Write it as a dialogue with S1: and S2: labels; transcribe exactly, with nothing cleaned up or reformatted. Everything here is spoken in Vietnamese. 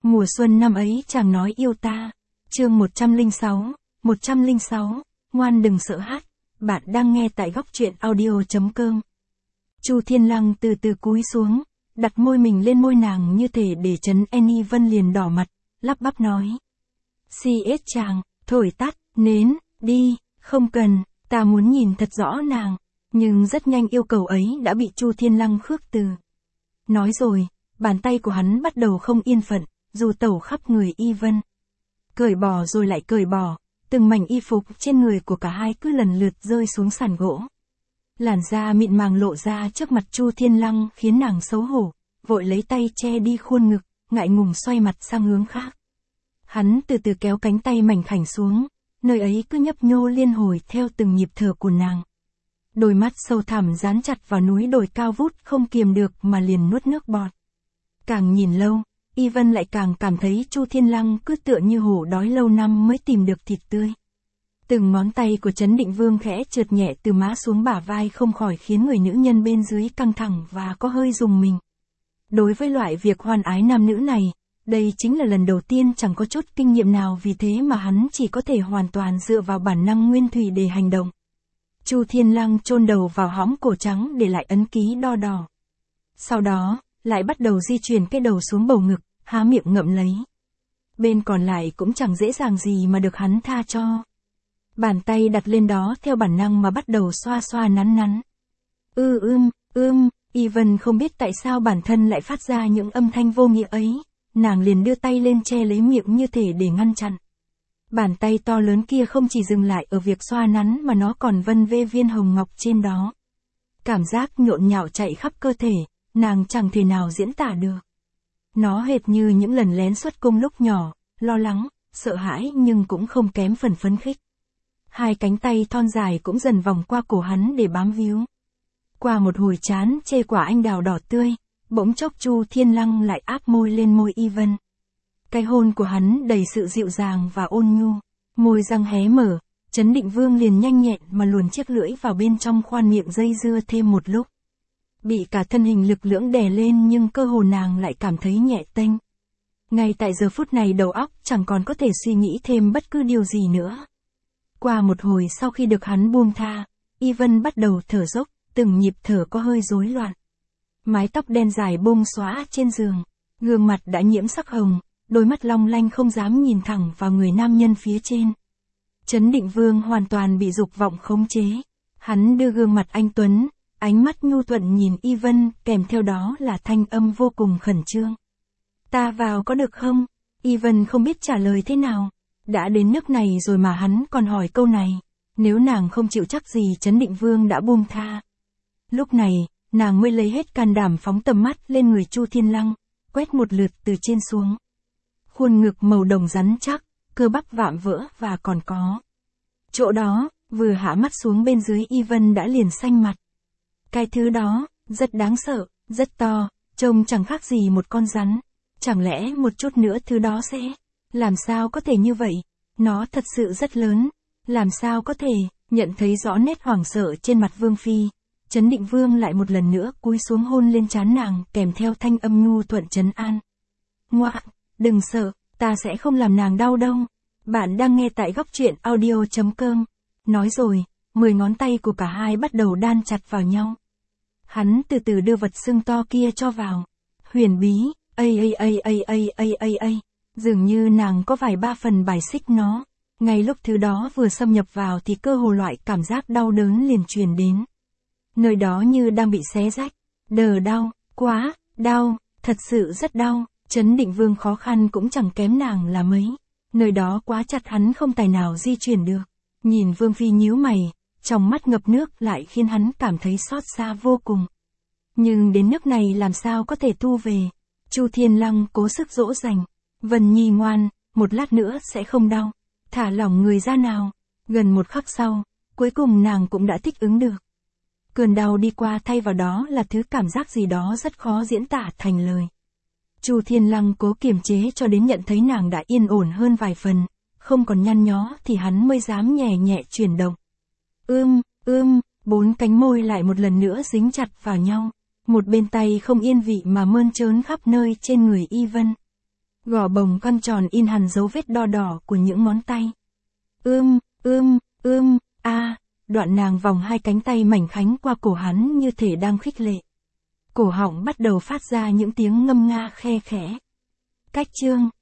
S1: Mùa xuân năm ấy chàng nói yêu ta. Chương một trăm lẻ sáu, một trăm lẻ sáu, ngoan đừng sợ hát. Bạn đang nghe tại góc truyện audio chấm com. Chu Thiên Lăng từ từ cúi xuống, đặt môi mình lên môi nàng như thể để trấn Annie Vân liền đỏ mặt, lắp bắp nói. xê ét chàng, thổi tắt, nến, đi, không cần, ta muốn nhìn thật rõ nàng. Nhưng rất nhanh yêu cầu ấy đã bị Chu Thiên Lăng khước từ. Nói rồi, bàn tay của hắn bắt đầu không yên phận, dù tẩu khắp người Y Vân. Cởi bỏ rồi lại cởi bỏ, từng mảnh y phục trên người của cả hai cứ lần lượt rơi xuống sàn gỗ. Làn da mịn màng lộ ra trước mặt Chu Thiên Lăng khiến nàng xấu hổ, vội lấy tay che đi khuôn ngực, ngại ngùng xoay mặt sang hướng khác. Hắn từ từ kéo cánh tay mảnh khảnh xuống, nơi ấy cứ nhấp nhô liên hồi theo từng nhịp thở của nàng. Đôi mắt sâu thẳm dán chặt vào núi đồi cao vút không kiềm được mà liền nuốt nước bọt. Càng nhìn lâu, Y Vân lại càng cảm thấy Chu Thiên Lăng cứ tựa như hổ đói lâu năm mới tìm được thịt tươi. Từng ngón tay của Trấn Định Vương khẽ trượt nhẹ từ má xuống bả vai không khỏi khiến người nữ nhân bên dưới căng thẳng và có hơi rùng mình. Đối với loại việc hoan ái nam nữ này, đây chính là lần đầu tiên chẳng có chút kinh nghiệm nào, vì thế mà hắn chỉ có thể hoàn toàn dựa vào bản năng nguyên thủy để hành động. Chu Thiên Lăng chôn đầu vào hõm cổ trắng để lại ấn ký đo đỏ. Sau đó, lại bắt đầu di chuyển cái đầu xuống bầu ngực, há miệng ngậm lấy. Bên còn lại cũng chẳng dễ dàng gì mà được hắn tha cho. Bàn tay đặt lên đó theo bản năng mà bắt đầu xoa xoa nắn nắn. Ư ưm, ưm, Y Vân không biết tại sao bản thân lại phát ra những âm thanh vô nghĩa ấy, nàng liền đưa tay lên che lấy miệng như thể để ngăn chặn. Bàn tay to lớn kia không chỉ dừng lại ở việc xoa nắn mà nó còn vân vê viên hồng ngọc trên đó. Cảm giác nhộn nhạo chạy khắp cơ thể, nàng chẳng thể nào diễn tả được. Nó hệt như những lần lén xuất cung lúc nhỏ, lo lắng, sợ hãi nhưng cũng không kém phần phấn khích. Hai cánh tay thon dài cũng dần vòng qua cổ hắn để bám víu. Qua một hồi chán chê quả anh đào đỏ tươi, bỗng chốc Chu Thiên Lăng lại áp môi lên môi Y Vân. Cái hôn của hắn đầy sự dịu dàng và ôn nhu, môi răng hé mở, Trấn Định Vương liền nhanh nhẹn mà luồn chiếc lưỡi vào bên trong khoan miệng dây dưa thêm một lúc. Bị cả thân hình lực lưỡng đè lên nhưng cơ hồ nàng lại cảm thấy nhẹ tênh. Ngay tại giờ phút này đầu óc chẳng còn có thể suy nghĩ thêm bất cứ điều gì nữa. Qua một hồi sau khi được hắn buông tha, Y Vân bắt đầu thở dốc, từng nhịp thở có hơi rối loạn. Mái tóc đen dài bông xóa trên giường, gương mặt đã nhiễm sắc hồng, đôi mắt long lanh không dám nhìn thẳng vào người nam nhân phía trên. Trấn Định Vương hoàn toàn bị dục vọng khống chế. Hắn đưa gương mặt anh tuấn, ánh mắt nhu thuận nhìn Y Vân, kèm theo đó là thanh âm vô cùng khẩn trương. Ta vào có được không? Y Vân không biết trả lời thế nào. Đã đến nước này rồi mà hắn còn hỏi câu này. Nếu nàng không chịu chắc gì Trấn Định Vương đã buông tha. Lúc này, nàng mới lấy hết can đảm phóng tầm mắt lên người Chu Thiên Lăng, quét một lượt từ trên xuống. Khuôn ngực màu đồng rắn chắc, cơ bắp vạm vỡ và còn có. Chỗ đó, vừa hạ mắt xuống bên dưới Y Vân đã liền xanh mặt. Cái thứ đó, rất đáng sợ, rất to, trông chẳng khác gì một con rắn. Chẳng lẽ một chút nữa thứ đó sẽ... Làm sao có thể như vậy? Nó thật sự rất lớn. Làm sao có thể? Nhận thấy rõ nét hoảng sợ trên mặt Vương Phi, Trấn Định Vương lại một lần nữa cúi xuống hôn lên trán nàng kèm theo thanh âm nhu thuận trấn an. Ngoạ, đừng sợ, ta sẽ không làm nàng đau đâu. Bạn đang nghe tại góc truyện audio chấm com. Nói rồi, mười ngón tay của cả hai bắt đầu đan chặt vào nhau. Hắn từ từ đưa vật xương to kia cho vào. Huyền bí, ây ây ây ây ây ây ây ây. Dường như nàng có vài ba phần bài xích nó. Ngay lúc thứ đó vừa xâm nhập vào thì cơ hồ loại cảm giác đau đớn liền truyền đến. Nơi đó như đang bị xé rách. Đờ đau, quá, đau, thật sự rất đau. Trấn Định Vương khó khăn cũng chẳng kém nàng là mấy. Nơi đó quá chặt hắn không tài nào di chuyển được. Nhìn Vương Phi nhíu mày, trong mắt ngập nước lại khiến hắn cảm thấy xót xa vô cùng. Nhưng đến nước này làm sao có thể thu về. Chu Thiên Lăng cố sức dỗ dành. Vân Nhi ngoan, một lát nữa sẽ không đau. Thả lỏng người ra nào. Gần một khắc sau, cuối cùng nàng cũng đã thích ứng được. Cơn đau đi qua thay vào đó là thứ cảm giác gì đó rất khó diễn tả thành lời. Chu Thiên Lăng cố kiềm chế cho đến nhận thấy nàng đã yên ổn hơn vài phần, không còn nhăn nhó thì hắn mới dám nhẹ nhẹ chuyển động. Ưm, ưm, bốn cánh môi lại một lần nữa dính chặt vào nhau, một bên tay không yên vị mà mơn trớn khắp nơi trên người Y Vân. Gò bồng con tròn in hẳn dấu vết đo đỏ của những ngón tay. Ưm, ưm, ưm, a, đoạn nàng vòng hai cánh tay mảnh khảnh qua cổ hắn như thể đang khích lệ. Cổ họng bắt đầu phát ra những tiếng ngâm nga khe khẽ. Cách chương